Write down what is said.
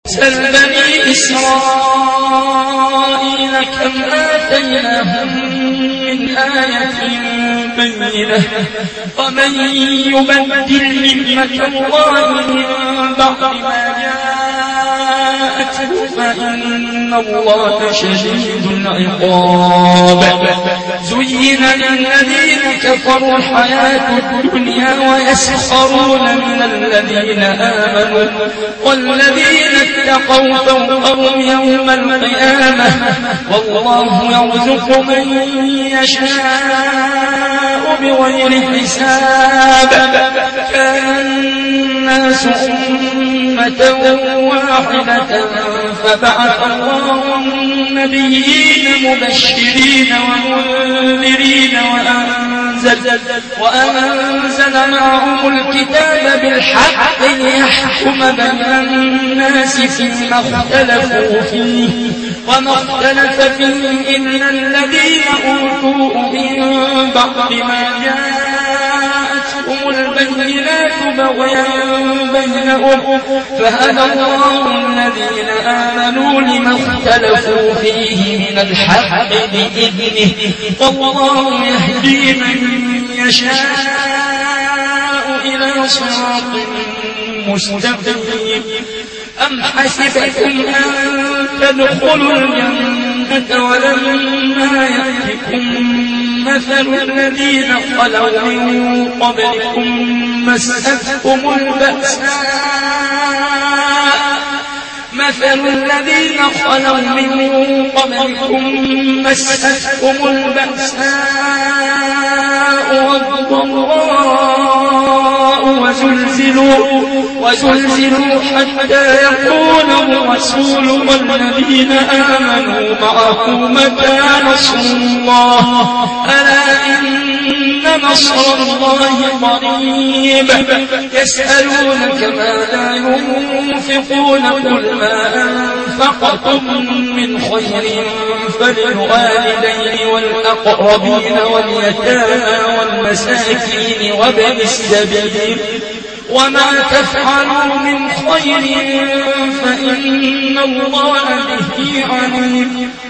سل بني إسرائيل كم آتيناهم من آية بينة ومن يبدل نعمة الله من بعد ما جاءته فإن الله شديد العقاب زين للذين كفروا الحياة الدنيا ويسخرون من الذين آمنوا والذين اتقوا فوقهم يوم القيامة والله يرزق من يشاء بغير حساب كان الناس أمة واحدة فبعث الله النبيين مبشرين ومنذرين وأنزل معهم الكتاب بالحق ليحكم بين الناس فيما اختلفوا فيه وما اختلف فيه إلا الذين أوتوه من بعد ما جاءتهم البينات بغيا بينهم فهدى الله الذين آمنوا لما اختلفوا فيه من الحق بإذنه والله يهدي من يشاء إلى صراط مستقيم أم حسبتم أن تدخلوا الجنة ولما يأتكم مثل الذين خلوا من قبلكم مستهم البأساء والضراء وزلزلوا حتى يقول الرسول والذين آمنوا معه متى نصر الله ألا إن نصر الله قريب يسألونك ماذا ينفقون قل ما أنفقتم من خير فللوالدين والأقربين واليتامى والمساكين وابن السبيل وما تفعلوا من خير فإن الله به عليم